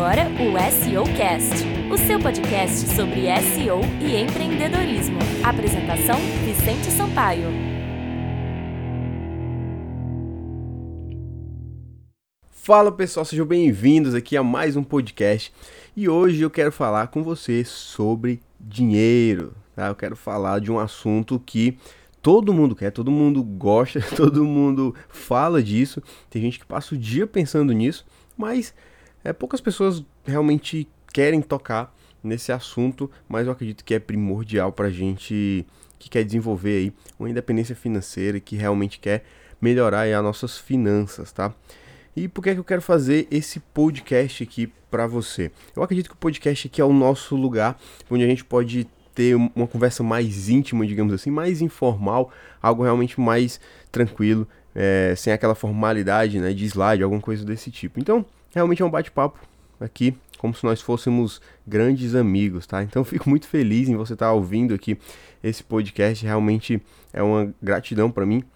agora o SEO Cast, o seu podcast sobre SEO e empreendedorismo. Apresentação: Vicente Sampaio. Fala pessoal, sejam bem-vindos aqui a mais um podcast e hoje eu quero falar com você sobre dinheiro, tá? Eu quero falar de um assunto que todo mundo quer, todo mundo gosta, todo mundo fala disso, tem gente que passa o dia pensando nisso, mas poucas pessoas realmente querem tocar nesse assunto, mas eu acredito que é primordial pra gente que quer desenvolver aí uma independência financeira e que realmente quer melhorar aí as nossas finanças, tá? E por que é que eu quero fazer esse podcast aqui para você? Eu acredito que o podcast aqui é o nosso lugar onde a gente pode ter uma conversa mais íntima, digamos assim, mais informal, algo realmente mais tranquilo, sem aquela formalidade, né, de slide, alguma coisa desse tipo. Então, realmente é um bate-papo aqui, como se nós fôssemos grandes amigos, tá? Então, eu fico muito feliz em você estar ouvindo aqui esse podcast, realmente é uma gratidão para mim.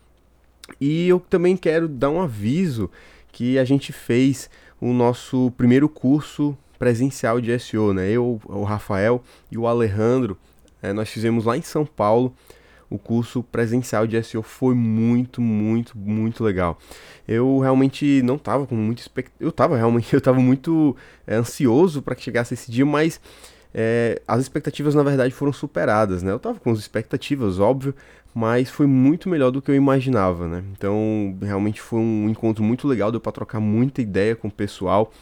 E eu também quero dar um aviso que a gente fez o nosso primeiro curso presencial de SEO, né? Eu, o Rafael e o Alejandro, nós fizemos lá em São Paulo o curso presencial de SEO. Foi muito legal. Eu realmente não estava com muita expectativa, eu estava muito ansioso para que chegasse esse dia, mas as expectativas na verdade foram superadas, né? Eu estava com as expectativas, óbvio, mas foi muito melhor do que eu imaginava, né? Então, realmente foi um encontro muito legal, deu para trocar muita ideia com o pessoal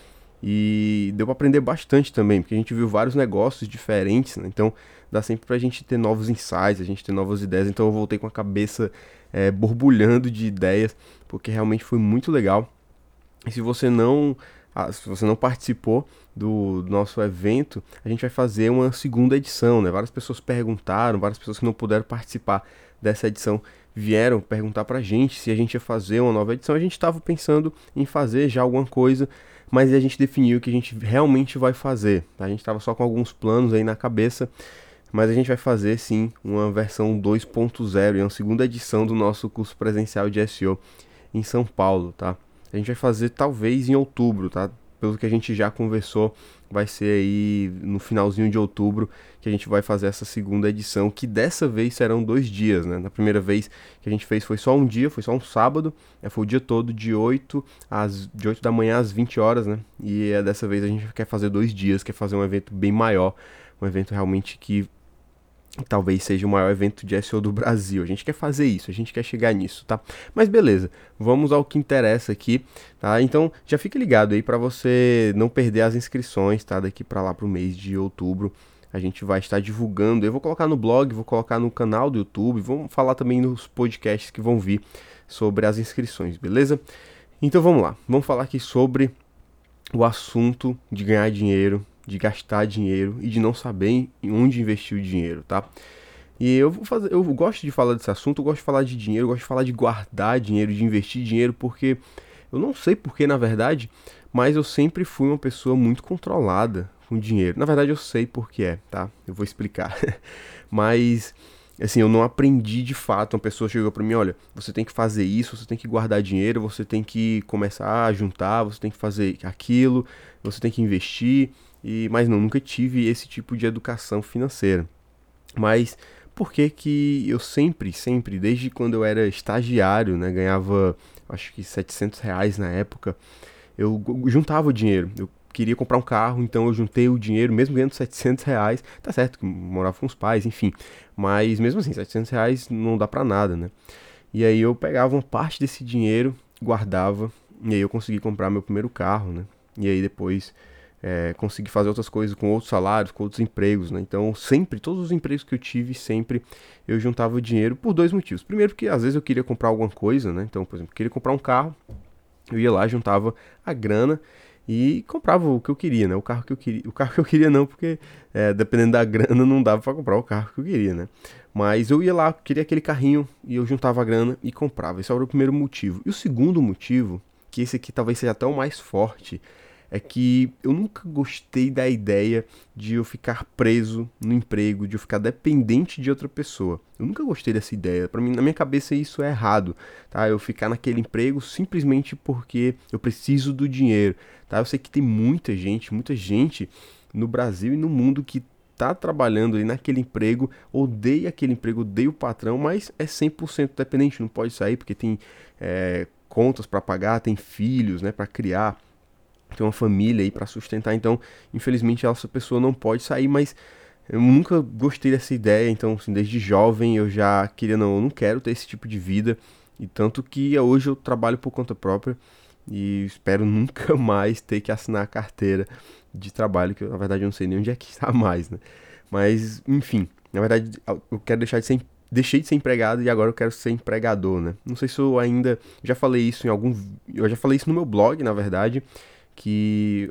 e deu para aprender bastante também, porque a gente viu vários negócios diferentes, né? Então, dá sempre pra gente ter novos insights, a gente ter novas ideias. Então, eu voltei com a cabeça borbulhando de ideias, porque realmente foi muito legal. E se você não participou do nosso evento, a gente vai fazer uma segunda edição, né? Várias pessoas perguntaram, várias pessoas que não puderam participar dessa edição vieram perguntar pra gente se a gente ia fazer uma nova edição. A gente estava pensando em fazer já alguma coisa, mas a gente definiu que a gente realmente vai fazer. A gente estava só com alguns planos aí na cabeça, mas a gente vai fazer sim uma versão 2.0 e uma segunda edição do nosso curso presencial de SEO em São Paulo, tá? A gente vai fazer talvez em outubro, tá? Pelo que a gente já conversou, vai ser aí no finalzinho de outubro que a gente vai fazer essa segunda edição, que dessa vez serão 2 dias, né? Na primeira vez que a gente fez foi só um dia, foi só um sábado, foi o dia todo de 8 da manhã às 20 horas, né? E dessa vez a gente quer fazer 2 dias, quer fazer um evento bem maior, um evento realmente que talvez seja o maior evento de SEO do Brasil. A gente quer fazer isso, a gente quer chegar nisso, tá? Mas beleza, vamos ao que interessa aqui, tá? Então já fique ligado aí para você não perder as inscrições, tá? Daqui para lá pro mês de outubro a gente vai estar divulgando. Eu vou colocar no blog, vou colocar no canal do YouTube, vamos falar também nos podcasts que vão vir sobre as inscrições, beleza? Então vamos lá, vamos falar aqui sobre o assunto de ganhar dinheiro, de gastar dinheiro e de não saber em onde investir o dinheiro, tá? E eu gosto de falar desse assunto, eu gosto de falar de dinheiro, eu gosto de falar de guardar dinheiro, de investir dinheiro, porque eu não sei porquê, na verdade, mas eu sempre fui uma pessoa muito controlada com dinheiro. Na verdade, eu sei porquê, tá? Eu vou explicar. Mas, assim, eu não aprendi de fato. Uma pessoa chegou pra mim, olha, você tem que fazer isso, você tem que guardar dinheiro, você tem que começar a juntar, você tem que fazer aquilo, você tem que investir. Mas não, nunca tive esse tipo de educação financeira. Mas por que que eu sempre, desde quando eu era estagiário, né, ganhava acho que R$ 700 na época, eu juntava o dinheiro. Eu queria comprar um carro, então eu juntei o dinheiro, mesmo ganhando R$ 700, tá certo que morava com os pais, enfim, mas mesmo assim, R$ 700 não dá pra nada, né? E aí eu pegava uma parte desse dinheiro, guardava, e aí eu consegui comprar meu primeiro carro, né? E aí depois consegui fazer outras coisas com outros salários, com outros empregos, né? Então, sempre, todos os empregos que eu tive, sempre eu juntava dinheiro por 2 motivos. Primeiro, porque às vezes eu queria comprar alguma coisa, né? Então, por exemplo, eu queria comprar um carro, eu ia lá, juntava a grana e comprava o que eu queria, né? O carro que eu queria não, porque dependendo da grana não dava pra comprar o carro que eu queria, né? Mas eu ia lá, queria aquele carrinho e eu juntava a grana e comprava. Esse era o primeiro motivo. E o segundo motivo, que esse aqui talvez seja até o mais forte, é que eu nunca gostei da ideia de eu ficar preso no emprego, de eu ficar dependente de outra pessoa. Eu nunca gostei dessa ideia. Para mim, na minha cabeça, isso é errado, tá? Eu ficar naquele emprego simplesmente porque eu preciso do dinheiro, tá? Eu sei que tem muita gente no Brasil e no mundo que tá trabalhando ali naquele emprego, odeia aquele emprego, odeia o patrão, mas é 100% dependente, não pode sair porque tem contas para pagar, tem filhos, né, para criar, tem uma família aí para sustentar, então, infelizmente, essa pessoa não pode sair, mas eu nunca gostei dessa ideia, então, assim, desde jovem eu já queria, não, eu não quero ter esse tipo de vida, e tanto que hoje eu trabalho por conta própria, e espero nunca mais ter que assinar a carteira de trabalho, que eu, na verdade eu não sei nem onde é que está mais, né? Mas, enfim, na verdade eu quero deixei de ser empregado e agora eu quero ser empregador, né? Não sei se eu ainda, já falei isso eu já falei isso no meu blog, na verdade, que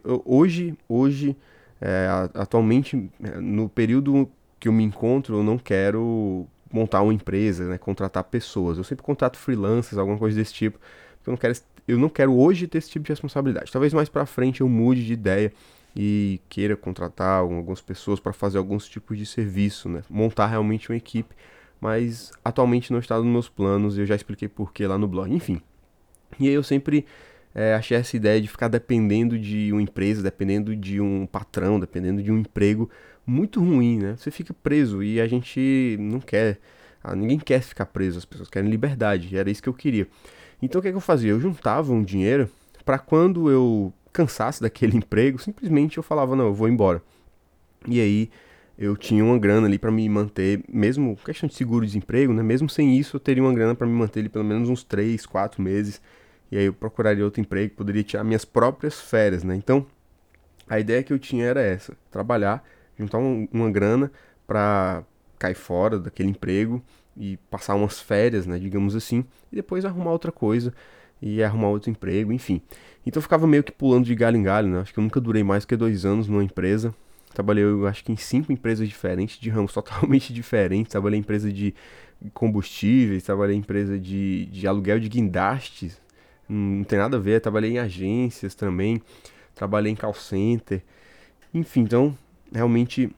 atualmente, no período que eu me encontro, eu não quero montar uma empresa, né, contratar pessoas. Eu sempre contrato freelancers, alguma coisa desse tipo, porque eu não quero hoje ter esse tipo de responsabilidade. Talvez mais pra frente eu mude de ideia e queira contratar algumas pessoas para fazer alguns tipos de serviço, né, montar realmente uma equipe, mas atualmente não está nos meus planos e eu já expliquei por que lá no blog. Enfim, e aí eu sempre achei essa ideia de ficar dependendo de uma empresa, dependendo de um patrão, dependendo de um emprego muito ruim, né? Você fica preso e a gente não quer, ninguém quer ficar preso, as pessoas querem liberdade, e era isso que eu queria. Então o que é que eu fazia? Eu juntava um dinheiro para quando eu cansasse daquele emprego, simplesmente eu falava, não, eu vou embora. E aí eu tinha uma grana ali para me manter, mesmo questão de seguro-desemprego, né? Mesmo sem isso, eu teria uma grana para me manter ali pelo menos uns 3, 4 meses. E aí eu procuraria outro emprego, poderia tirar minhas próprias férias, né? Então, a ideia que eu tinha era essa: trabalhar, juntar uma grana para cair fora daquele emprego e passar umas férias, né, digamos assim, e depois arrumar outra coisa e arrumar outro emprego, enfim. Então eu ficava meio que pulando de galho em galho, né? Acho que eu nunca durei mais que 2 anos numa empresa. Trabalhei, eu acho que em 5 empresas diferentes, de ramos totalmente diferentes. Trabalhei em empresa de combustíveis, trabalhei em empresa de aluguel de guindastes, não tem nada a ver. Trabalhei em agências também, trabalhei em call center, enfim, então realmente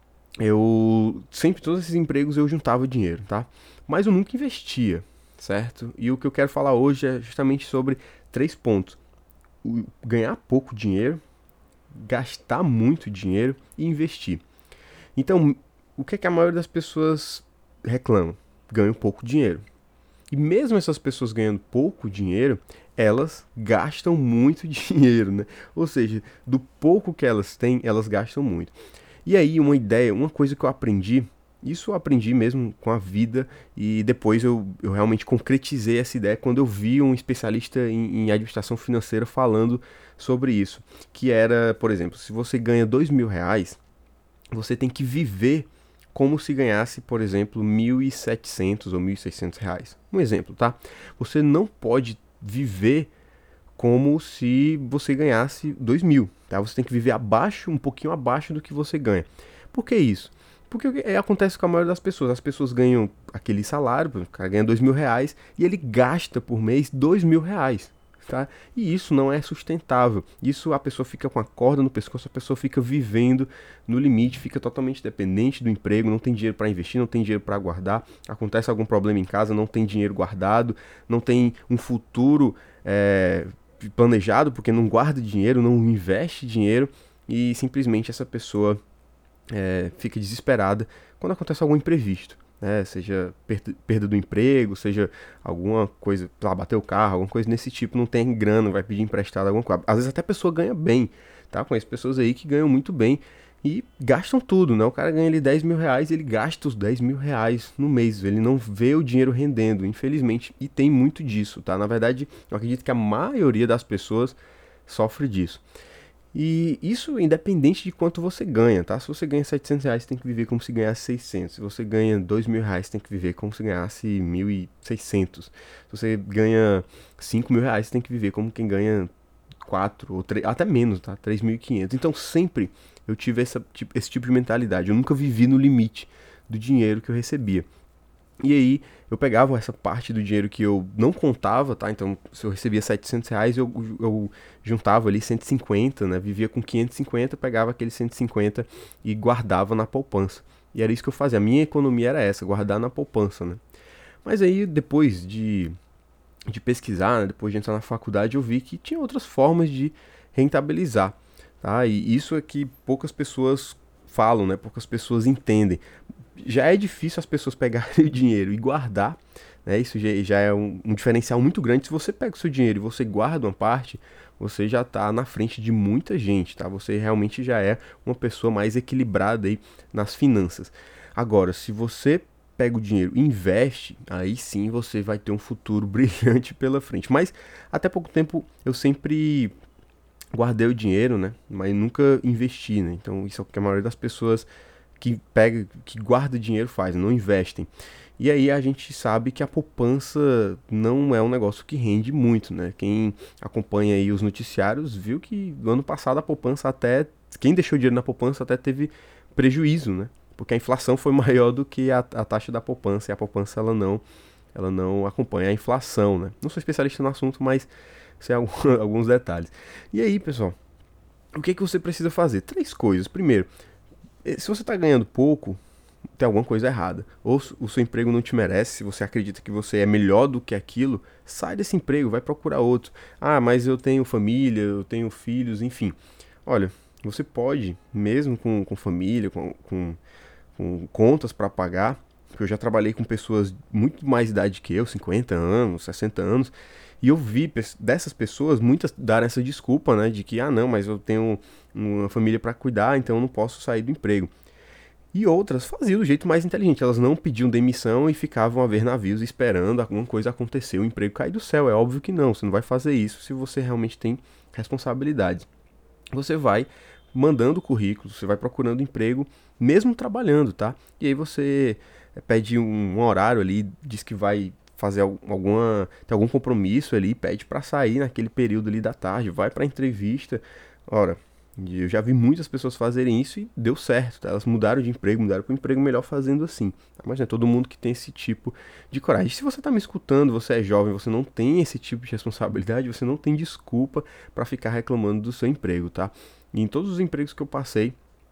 eu sempre, todos esses empregos eu juntava dinheiro, tá? Mas eu nunca investia, certo? E o que eu quero falar hoje é justamente sobre 3 pontos: ganhar pouco dinheiro, gastar muito dinheiro e investir. Então, o que é que a maioria das pessoas reclama? Ganham pouco dinheiro. E mesmo essas pessoas ganhando pouco dinheiro, elas gastam muito dinheiro, né? Ou seja, do pouco que elas têm, elas gastam muito. E aí, uma coisa que eu aprendi, isso eu aprendi mesmo com a vida, e depois eu realmente concretizei essa ideia quando eu vi um especialista em administração financeira falando sobre isso. Que era, por exemplo, se você ganha R$ 2.000, você tem que viver como se ganhasse, por exemplo, R$ 1.700 ou R$ 1.600. Um exemplo, tá? Você não pode viver como se você ganhasse 2.000, tá? Você tem que viver um pouquinho abaixo do que você ganha. Por que isso? Porque acontece com a maioria das pessoas. As pessoas ganham aquele salário, o cara ganha R$ 2.000 e ele gasta por mês R$ 2.000. Tá? E isso não é sustentável. Isso, a pessoa fica com a corda no pescoço, a pessoa fica vivendo no limite, fica totalmente dependente do emprego, não tem dinheiro para investir, não tem dinheiro para guardar. Acontece algum problema em casa, não tem dinheiro guardado, não tem um futuro planejado, porque não guarda dinheiro, não investe dinheiro, e simplesmente essa pessoa fica desesperada quando acontece algum imprevisto. Seja perda do emprego, seja alguma coisa, bater o carro, alguma coisa desse tipo, não tem grana, vai pedir emprestado, alguma coisa. Às vezes até a pessoa ganha bem, tá? Conheço pessoas aí que ganham muito bem e gastam tudo, né? O cara ganha ali R$ 10.000 e ele gasta os R$ 10.000 no mês, ele não vê o dinheiro rendendo, infelizmente, e tem muito disso, tá? Na verdade, eu acredito que a maioria das pessoas sofre disso. E isso independente de quanto você ganha, tá? Se você ganha R$ 700, você tem que viver como se ganhasse 600. Se você ganha R$ 2.000, você tem que viver como se ganhasse 1.600. Se você ganha R$ 5.000, você tem que viver como quem ganha 4 ou 3, até menos, tá? 3.500. Então sempre eu tive esse tipo de mentalidade. Eu nunca vivi no limite do dinheiro que eu recebia. E aí eu pegava essa parte do dinheiro que eu não contava, tá? Então, se eu recebia R$ 700, eu juntava ali 150, né? Vivia com 550, pegava aquele 150 e guardava na poupança. E era isso que eu fazia. A minha economia era essa, guardar na poupança, né? Mas aí, depois de pesquisar, né? Depois de entrar na faculdade, eu vi que tinha outras formas de rentabilizar, tá? E isso é que poucas pessoas falam, né? Poucas pessoas entendem. Já é difícil as pessoas pegarem o dinheiro e guardar, né? Isso já é um diferencial muito grande. Se você pega o seu dinheiro e você guarda uma parte, você já está na frente de muita gente, tá? Você realmente já é uma pessoa mais equilibrada aí nas finanças. Agora, se você pega o dinheiro e investe, aí sim você vai ter um futuro brilhante pela frente. Mas até pouco tempo eu sempre guardei o dinheiro, né? Mas nunca investi, né? Então isso é o que a maioria das pessoas que guarda dinheiro faz, não investem. E aí a gente sabe que a poupança não é um negócio que rende muito, né? Quem acompanha aí os noticiários viu que no ano passado a poupança até, quem deixou dinheiro na poupança até teve prejuízo, né? Porque a inflação foi maior do que a taxa da poupança, e a poupança ela não acompanha a inflação, né? Não sou especialista no assunto, mas sei alguns detalhes. E aí, pessoal, o que você precisa fazer? Três coisas. Primeiro, se você está ganhando pouco, tem alguma coisa errada. Ou o seu emprego não te merece, se você acredita que você é melhor do que aquilo, sai desse emprego, vai procurar outro. Ah, mas eu tenho família, eu tenho filhos, enfim. Olha, você pode, mesmo com família, com contas para pagar, porque eu já trabalhei com pessoas muito mais idade que eu, 50 anos, 60 anos, e eu vi dessas pessoas muitas darem essa desculpa, né, de que, ah, não, mas eu tenho uma família para cuidar, então eu não posso sair do emprego. E outras faziam do jeito mais inteligente, elas não pediam demissão e ficavam a ver navios esperando alguma coisa acontecer, o emprego cair do céu. É óbvio que não, você não vai fazer isso se você realmente tem responsabilidades. Você vai mandando currículo, você vai procurando emprego, mesmo trabalhando, tá? E aí você pede um horário ali, diz que vai fazer tem algum compromisso ali, pede para sair naquele período ali da tarde, vai para entrevista. Ora, eu já vi muitas pessoas fazerem isso e deu certo, tá? Elas mudaram de emprego, mudaram para um emprego melhor fazendo assim. Tá? Mas não é todo mundo que tem esse tipo de coragem. Se você está me escutando, você é jovem, você não tem esse tipo de responsabilidade, você não tem desculpa para ficar reclamando do seu emprego, tá? E em todos os empregos que eu passei,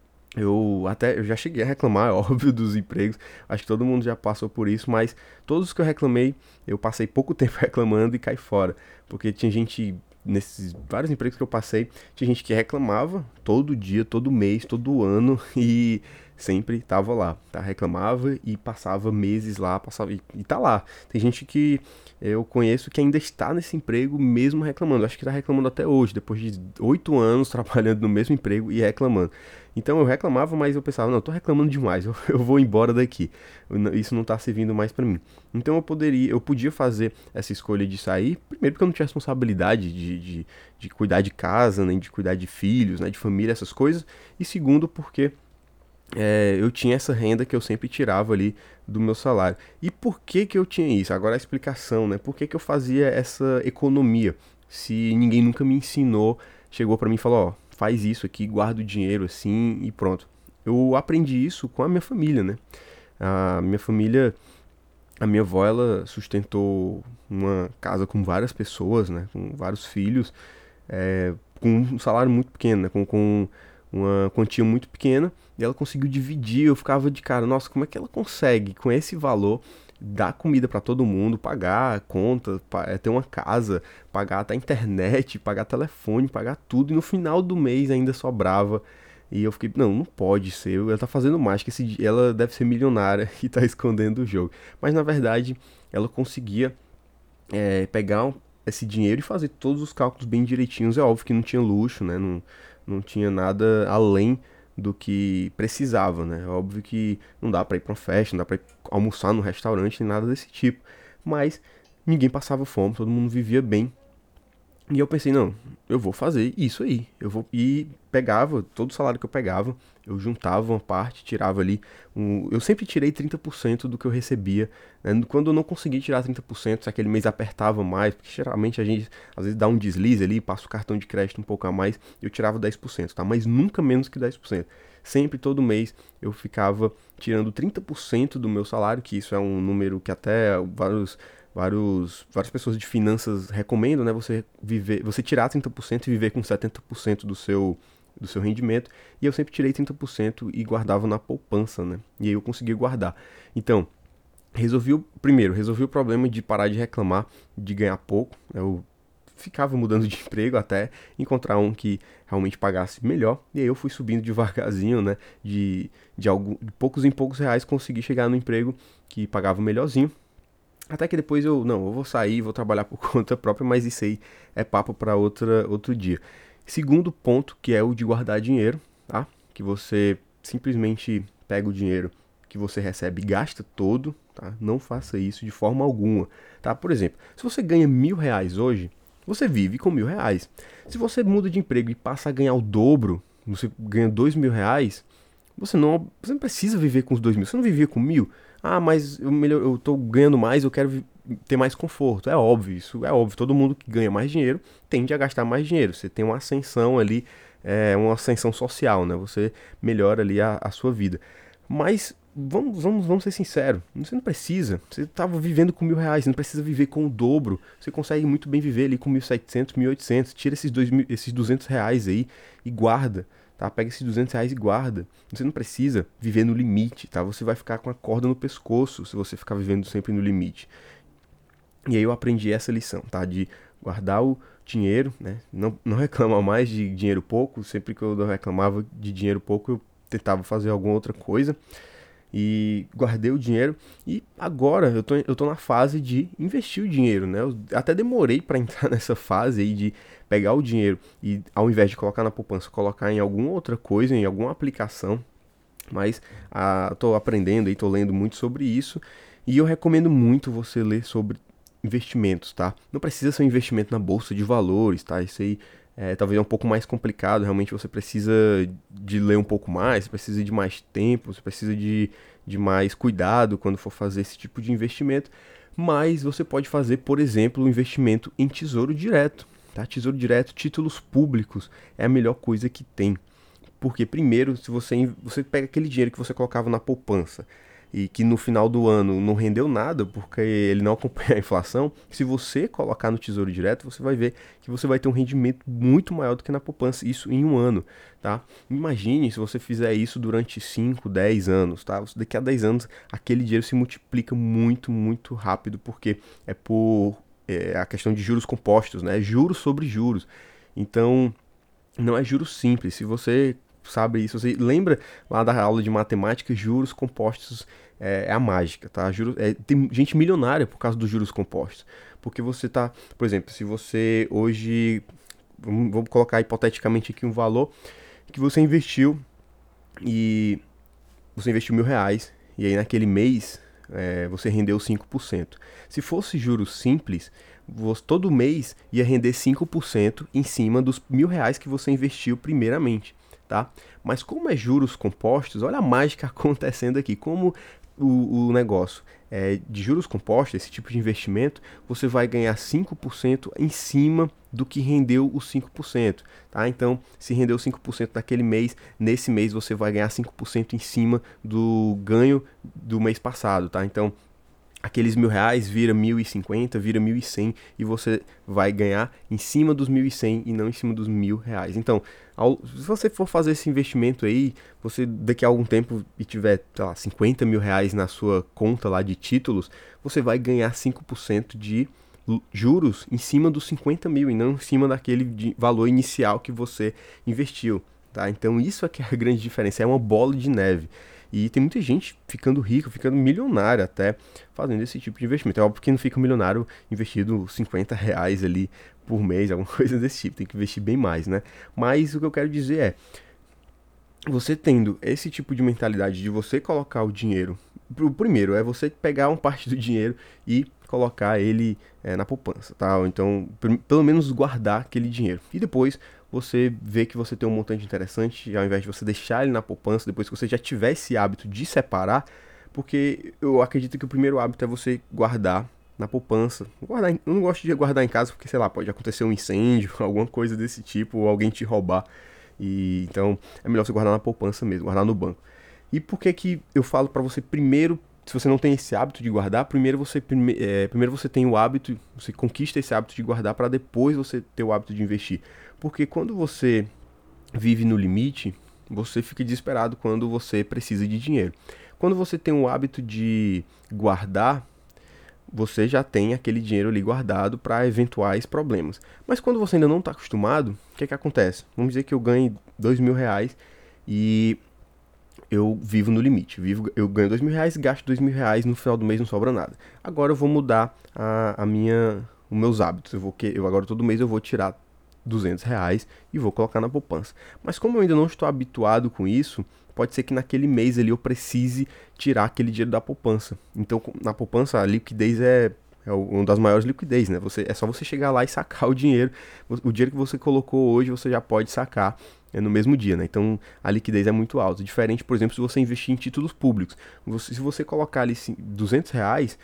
eu já cheguei a reclamar, é óbvio, dos empregos. Acho que todo mundo já passou por isso, mas todos os que eu reclamei, eu passei pouco tempo reclamando e caí fora. Porque tinha gente, nesses vários empregos que eu passei, tinha gente que reclamava todo dia, todo mês, todo ano e sempre tava lá, tá? Reclamava e passava meses lá, passava e tá lá. Tem gente que eu conheço que ainda está nesse emprego mesmo reclamando. Acho que tá reclamando até hoje, depois de 8 anos trabalhando no mesmo emprego e reclamando. Então eu reclamava, mas eu pensava, não, eu tô reclamando demais, eu vou embora daqui. Isso não tá servindo mais pra mim. Então eu podia fazer essa escolha de sair, primeiro porque eu não tinha responsabilidade de cuidar de casa, nem de cuidar de filhos, né, de família, essas coisas. E segundo, porque eu tinha essa renda que eu sempre tirava ali do meu salário. E por que que eu tinha isso? Agora a explicação, né? Por que que eu fazia essa economia? Se ninguém nunca me ensinou, chegou pra mim e falou, ó, faz isso aqui, guarda o dinheiro assim e pronto. Eu aprendi isso com a minha família, né? A minha família, a minha avó, ela sustentou uma casa com várias pessoas, né? Com vários filhos, com um salário muito pequeno, né? Com uma quantia muito pequena, e ela conseguiu dividir. Eu ficava de cara, nossa, como é que ela consegue, com esse valor, dar comida para todo mundo, pagar a conta, ter uma casa, pagar até a internet, pagar telefone, pagar tudo, e no final do mês ainda sobrava. E eu fiquei, não, não pode ser, ela tá fazendo mais, que ela deve ser milionária e tá escondendo o jogo. Mas na verdade, ela conseguia pegar esse dinheiro e fazer todos os cálculos bem direitinhos. É óbvio que não tinha luxo, né? Não tinha nada além do que precisava, né? É óbvio que não dá pra ir pra uma festa, não dá pra ir almoçar no restaurante, nem nada desse tipo. Mas ninguém passava fome, todo mundo vivia bem. E eu pensei, não, eu vou fazer isso aí. E pegava, todo o salário que eu pegava, eu juntava uma parte, tirava ali. Eu sempre tirei 30% do que eu recebia, né? Quando eu não conseguia tirar 30%, se aquele mês apertava mais, porque geralmente a gente às vezes dá um deslize ali, passa o cartão de crédito um pouco a mais, eu tirava 10%, tá? Mas nunca menos que 10%. Sempre, todo mês, eu ficava tirando 30% do meu salário, que isso é um número que até várias pessoas de finanças recomendam, né? Você tirar 30% e viver com 70% do seu rendimento. E eu sempre tirei 30% e guardava na poupança, né? E aí eu consegui guardar. Então, resolvi o problema de parar de reclamar de ganhar pouco. Eu ficava mudando de emprego até encontrar um que realmente pagasse melhor. E aí eu fui subindo devagarzinho, né? De poucos em poucos reais consegui chegar no emprego que pagava melhorzinho. Até que depois eu vou sair, vou trabalhar por conta própria, mas isso aí é papo para outro dia. Segundo ponto, que é o de guardar dinheiro, tá? Que você simplesmente pega o dinheiro que você recebe e gasta todo, tá? Não faça isso de forma alguma, tá? Por exemplo, se você ganha R$ 1.000 hoje, você vive com R$ 1.000. Se você muda de emprego e passa a ganhar o dobro, você ganha R$ 2.000, você não precisa viver com os 2.000. Você não vivia com 1.000? Ah, mas eu tô ganhando mais, eu quero ter mais conforto. É óbvio, isso é óbvio. Todo mundo que ganha mais dinheiro tende a gastar mais dinheiro. Você tem uma ascensão ali, uma ascensão social, né? Você melhora ali a sua vida. Mas vamos ser sinceros, você não precisa. Você estava vivendo com R$ 1.000, você não precisa viver com o dobro. Você consegue muito bem viver ali com 1.700, 1.800. Tira esses R$ 200 aí e guarda. Tá? Pega esses R$ 200 e guarda. Você não precisa viver no limite, tá? Você vai ficar com a corda no pescoço se você ficar vivendo sempre no limite. E aí eu aprendi essa lição, tá? De guardar o dinheiro, né? Não reclamar mais de dinheiro pouco. Sempre que eu não reclamava de dinheiro pouco, eu tentava fazer alguma outra coisa. E guardei o dinheiro. E agora eu tô na fase de investir o dinheiro, né? Eu até demorei para entrar nessa fase aí de pegar o dinheiro e, ao invés de colocar na poupança, colocar em alguma outra coisa, em alguma aplicação. Mas tô aprendendo e tô lendo muito sobre isso. E eu recomendo muito você ler sobre investimentos, tá? Não precisa ser um investimento na bolsa de valores, tá? Isso aí talvez é um pouco mais complicado. Realmente você precisa de ler um pouco mais, você precisa de mais tempo, você precisa de mais cuidado quando for fazer esse tipo de investimento. Mas você pode fazer, por exemplo, um investimento em tesouro direto, tá? Tesouro direto, títulos públicos, é a melhor coisa que tem. Porque primeiro, se você pega aquele dinheiro que você colocava na poupança e que no final do ano não rendeu nada porque ele não acompanha a inflação, se você colocar no Tesouro Direto, você vai ver que você vai ter um rendimento muito maior do que na poupança, isso em um ano, tá? Imagine se você fizer isso durante 5, 10 anos, tá? Daqui a 10 anos, aquele dinheiro se multiplica muito, muito rápido, porque é por a questão de juros compostos, né? Juros sobre juros. Então, não é juros simples. Se você sabe isso, você lembra lá da aula de matemática, juros compostos é a mágica, tá? Tem gente milionária por causa dos juros compostos. Porque você tá, por exemplo, se você hoje, vamos colocar hipoteticamente aqui um valor que você investiu e você investiu R$ 1.000 e aí naquele mês você rendeu 5%. Se fosse juros simples, todo mês ia render 5% em cima dos R$ 1.000 que você investiu primeiramente, tá? Mas como é juros compostos, olha a mágica acontecendo aqui. Como o negócio de juros compostos, esse tipo de investimento, você vai ganhar 5% em cima do que rendeu os 5%, tá? Então, se rendeu 5% naquele mês, nesse mês você vai ganhar 5% em cima do ganho do mês passado, tá? Então, aqueles R$ 1.000 vira 1.050, vira 1.100 e você vai ganhar em cima dos 1.100 e não em cima dos R$ 1.000. Então, se você for fazer esse investimento aí, você daqui a algum tempo e tiver, sei lá, R$ 50.000 na sua conta lá de títulos, você vai ganhar 5% de juros em cima dos 50.000 e não em cima daquele valor inicial que você investiu, tá? Então, isso aqui é a grande diferença, é uma bola de neve. E tem muita gente ficando rico, ficando milionário até, fazendo esse tipo de investimento. É óbvio que não fica um milionário investido R$ 50 ali por mês, alguma coisa desse tipo. Tem que investir bem mais, né? Mas o que eu quero dizer você tendo esse tipo de mentalidade de você colocar o dinheiro, o primeiro é você pegar uma parte do dinheiro e colocar ele na poupança, tá? Ou então, pelo menos guardar aquele dinheiro. E depois você vê que você tem um montante interessante, ao invés de você deixar ele na poupança, depois que você já tiver esse hábito de separar, porque eu acredito que o primeiro hábito é você guardar na poupança. Eu não gosto de guardar em casa porque, sei lá, pode acontecer um incêndio, alguma coisa desse tipo, ou alguém te roubar. E então é melhor você guardar na poupança mesmo, guardar no banco. E por que que eu falo para você primeiro, se você não tem esse hábito de guardar, primeiro você tem o hábito, você conquista esse hábito de guardar para depois você ter o hábito de investir. Porque quando você vive no limite, você fica desesperado quando você precisa de dinheiro. Quando você tem o hábito de guardar, você já tem aquele dinheiro ali guardado para eventuais problemas. Mas quando você ainda não está acostumado, o que acontece? Vamos dizer que eu ganhe R$ 2.000 e eu vivo no limite. Eu ganho R$ 2.000, gasto R$ 2.000, no final do mês não sobra nada. Agora eu vou mudar os meus hábitos. Agora todo mês eu vou tirar R$ 200 e vou colocar na poupança. Mas como eu ainda não estou habituado com isso, pode ser que naquele mês ali eu precise tirar aquele dinheiro da poupança. Então, na poupança, a liquidez é uma das maiores liquidez, né? É só você chegar lá e sacar o dinheiro. O dinheiro que você colocou hoje, você já pode sacar no mesmo dia, né? Então, a liquidez é muito alta. Diferente, por exemplo, se você investir em títulos públicos. Se você colocar ali R$ 200,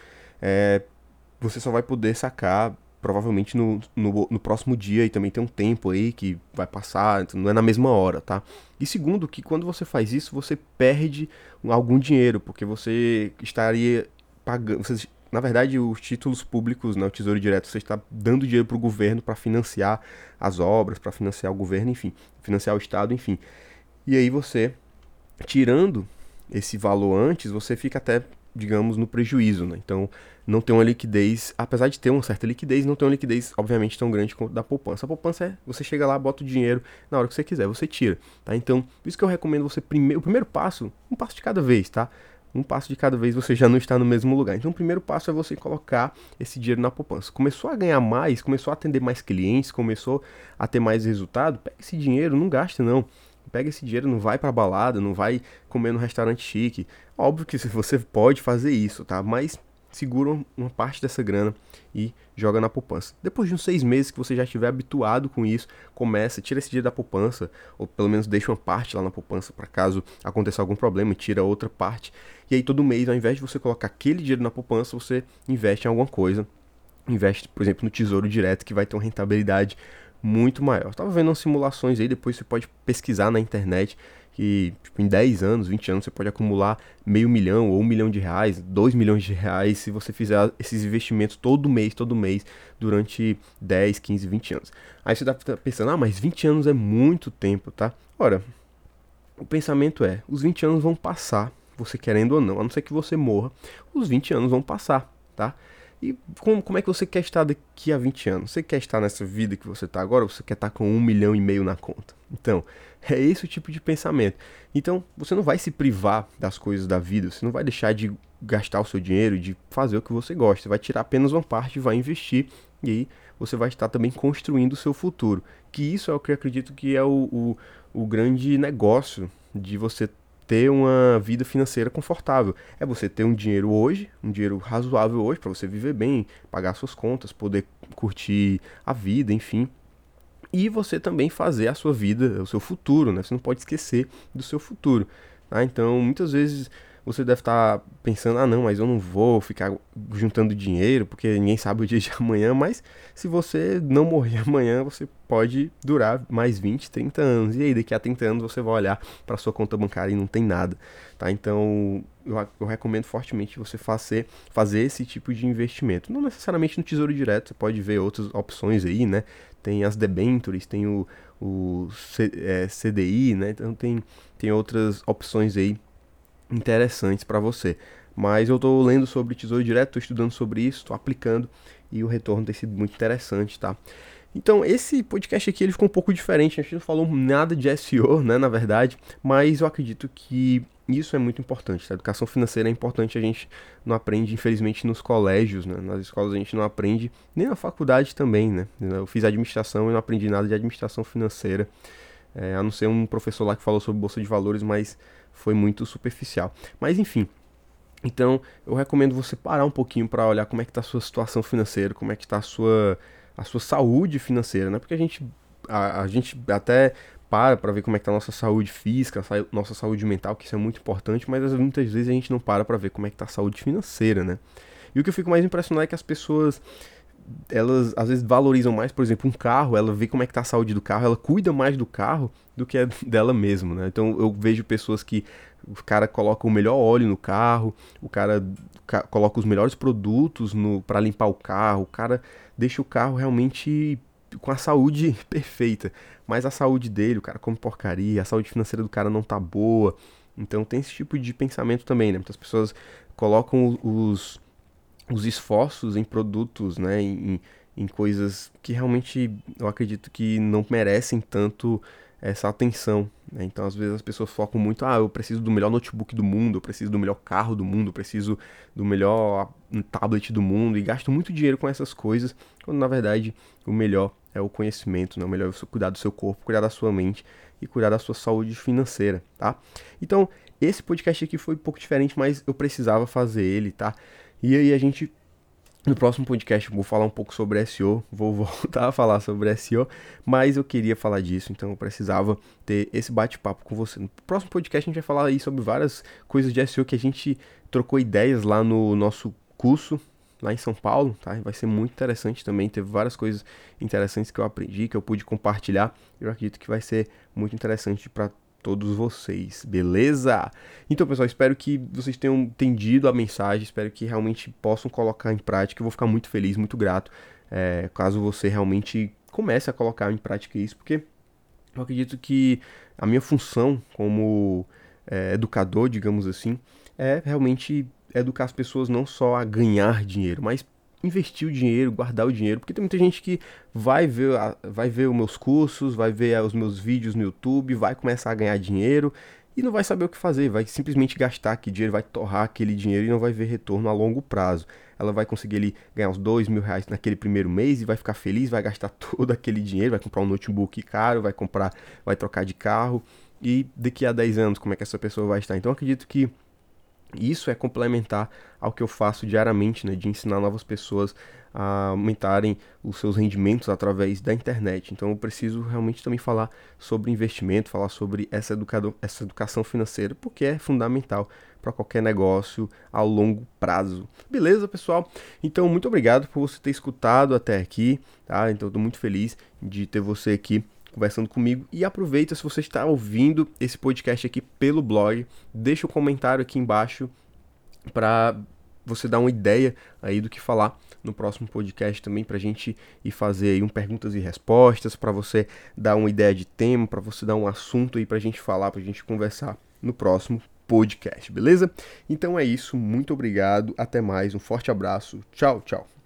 você só vai poder sacar provavelmente no próximo dia, e também tem um tempo aí que vai passar, então não é na mesma hora, tá? E segundo, que quando você faz isso, você perde algum dinheiro, porque você estaria pagando, na verdade, os títulos públicos, né, o Tesouro Direto, você está dando dinheiro para o governo para financiar as obras, para financiar o governo, enfim, financiar o Estado, enfim. E aí você, tirando esse valor antes, você fica até, digamos, no prejuízo, né? Então, não tem uma liquidez, apesar de ter uma certa liquidez, não tem uma liquidez, obviamente, tão grande quanto da poupança. A poupança é, você chega lá, bota o dinheiro, na hora que você quiser, você tira, tá? Então, por isso que eu recomendo você, o primeiro passo, um passo de cada vez, tá? Um passo de cada vez, você já não está no mesmo lugar. Então, o primeiro passo é você colocar esse dinheiro na poupança. Começou a ganhar mais, começou a atender mais clientes, começou a ter mais resultado, pega esse dinheiro, não gasta não. Pega esse dinheiro, não vai pra balada, não vai comer no restaurante chique. Óbvio que você pode fazer isso, tá? Mas segura uma parte dessa grana e joga na poupança. Depois de uns 6 meses que você já estiver habituado com isso, tira esse dinheiro da poupança, ou pelo menos deixa uma parte lá na poupança para caso aconteça algum problema, tira outra parte. E aí todo mês, ao invés de você colocar aquele dinheiro na poupança, você investe em alguma coisa. Investe, por exemplo, no Tesouro Direto, que vai ter uma rentabilidade muito maior. Eu tava vendo umas simulações aí, depois você pode pesquisar na internet que tipo, em 10 anos, 20 anos, você pode acumular R$ 500.000 ou R$ 1.000.000, R$ 2.000.000, se você fizer esses investimentos todo mês, durante 10, 15, 20 anos. Aí você tá pensando, mas 20 anos é muito tempo, tá? Ora, o pensamento é, os 20 anos vão passar, você querendo ou não, a não ser que você morra, os 20 anos vão passar, tá? E como é que você quer estar daqui a 20 anos? Você quer estar nessa vida que você está agora ou você quer estar com R$ 1,5 milhão na conta? Então, é esse o tipo de pensamento. Então, você não vai se privar das coisas da vida, você não vai deixar de gastar o seu dinheiro, de fazer o que você gosta. Você vai tirar apenas uma parte e vai investir, e aí você vai estar também construindo o seu futuro. Que isso é o que eu acredito que é o grande negócio de você ter uma vida financeira confortável. É você ter um dinheiro hoje, um dinheiro razoável hoje, para você viver bem, pagar suas contas, poder curtir a vida, enfim. E você também fazer a sua vida, o seu futuro, né? Você não pode esquecer do seu futuro, tá? Então, muitas vezes você deve estar pensando, não, mas eu não vou ficar juntando dinheiro, porque ninguém sabe o dia de amanhã, mas se você não morrer amanhã, você pode durar mais 20, 30 anos, e aí daqui a 30 anos você vai olhar para sua conta bancária e não tem nada, tá? Então, eu recomendo fortemente você fazer esse tipo de investimento, não necessariamente no Tesouro Direto, você pode ver outras opções aí, né? Tem as debentures, tem o CDI, né? Então tem outras opções aí interessantes para você. Mas eu estou lendo sobre Tesouro Direto, estou estudando sobre isso, estou aplicando e o retorno tem sido muito interessante, tá? Então, esse podcast aqui ele ficou um pouco diferente, a gente não falou nada de SEO, né, na verdade, mas eu acredito que isso é muito importante, tá? A educação financeira é importante, a gente não aprende, infelizmente, nos colégios, né? Nas escolas a gente não aprende, nem na faculdade também, né? Eu fiz administração e não aprendi nada de administração financeira, a não ser um professor lá que falou sobre bolsa de valores, mas foi muito superficial. Mas enfim, então eu recomendo você parar um pouquinho para olhar como é que está a sua situação financeira, como é que está a sua saúde financeira, né? Porque a gente até para ver como é que tá a nossa saúde física, nossa saúde mental, que isso é muito importante, mas muitas vezes a gente não para ver como é que tá a saúde financeira, né? E o que eu fico mais impressionado é que as pessoas, elas às vezes valorizam mais, por exemplo, um carro, ela vê como é que tá a saúde do carro, ela cuida mais do carro do que é dela mesma, né? Então eu vejo pessoas que o cara coloca o melhor óleo no carro, o cara coloca os melhores produtos para limpar o carro, o cara deixa o carro realmente com a saúde perfeita, mas a saúde dele, o cara come porcaria, a saúde financeira do cara não tá boa. Então tem esse tipo de pensamento também, né? Muitas pessoas colocam os esforços em produtos, né, em coisas que realmente eu acredito que não merecem tanto essa atenção, né? Então, às vezes as pessoas focam muito, eu preciso do melhor notebook do mundo, eu preciso do melhor carro do mundo, eu preciso do melhor tablet do mundo e gastam muito dinheiro com essas coisas, quando na verdade o melhor é o conhecimento, né? O melhor é você cuidar do seu corpo, cuidar da sua mente e cuidar da sua saúde financeira, tá? Então, esse podcast aqui foi um pouco diferente, mas eu precisava fazer ele, tá? E aí no próximo podcast eu vou falar um pouco sobre SEO, vou voltar a falar sobre SEO, mas eu queria falar disso, então eu precisava ter esse bate-papo com você. No próximo podcast a gente vai falar aí sobre várias coisas de SEO que a gente trocou ideias lá no nosso curso, lá em São Paulo, tá? Vai ser muito interessante também, teve várias coisas interessantes que eu aprendi, que eu pude compartilhar, eu acredito que vai ser muito interessante para todos vocês, beleza? Então, pessoal, espero que vocês tenham entendido a mensagem, espero que realmente possam colocar em prática. Eu vou ficar muito feliz, muito grato, caso você realmente comece a colocar em prática isso, porque eu acredito que a minha função como educador, digamos assim, é realmente educar as pessoas não só a ganhar dinheiro, mas investir o dinheiro, guardar o dinheiro, porque tem muita gente que vai ver os meus cursos, vai ver os meus vídeos no YouTube, vai começar a ganhar dinheiro e não vai saber o que fazer, vai simplesmente gastar aquele dinheiro, vai torrar aquele dinheiro e não vai ver retorno a longo prazo. Ela vai conseguir ali ganhar uns R$ 2.000 naquele primeiro mês e vai ficar feliz, vai gastar todo aquele dinheiro, vai comprar um notebook caro, vai trocar de carro e daqui a 10 anos como é que essa pessoa vai estar? Então eu acredito que isso é complementar ao que eu faço diariamente, né, de ensinar novas pessoas a aumentarem os seus rendimentos através da internet. Então eu preciso realmente também falar sobre investimento, falar sobre essa educação financeira, porque é fundamental para qualquer negócio a longo prazo. Beleza, pessoal? Então muito obrigado por você ter escutado até aqui, tá? Então eu estou muito feliz de ter você aqui conversando comigo, e aproveita, se você está ouvindo esse podcast aqui pelo blog, deixa um comentário aqui embaixo para você dar uma ideia aí do que falar no próximo podcast também, pra gente ir fazer aí perguntas e respostas, para você dar uma ideia de tema, para você dar um assunto aí pra gente falar, pra gente conversar no próximo podcast, beleza? Então é isso, muito obrigado, até mais, um forte abraço, tchau, tchau.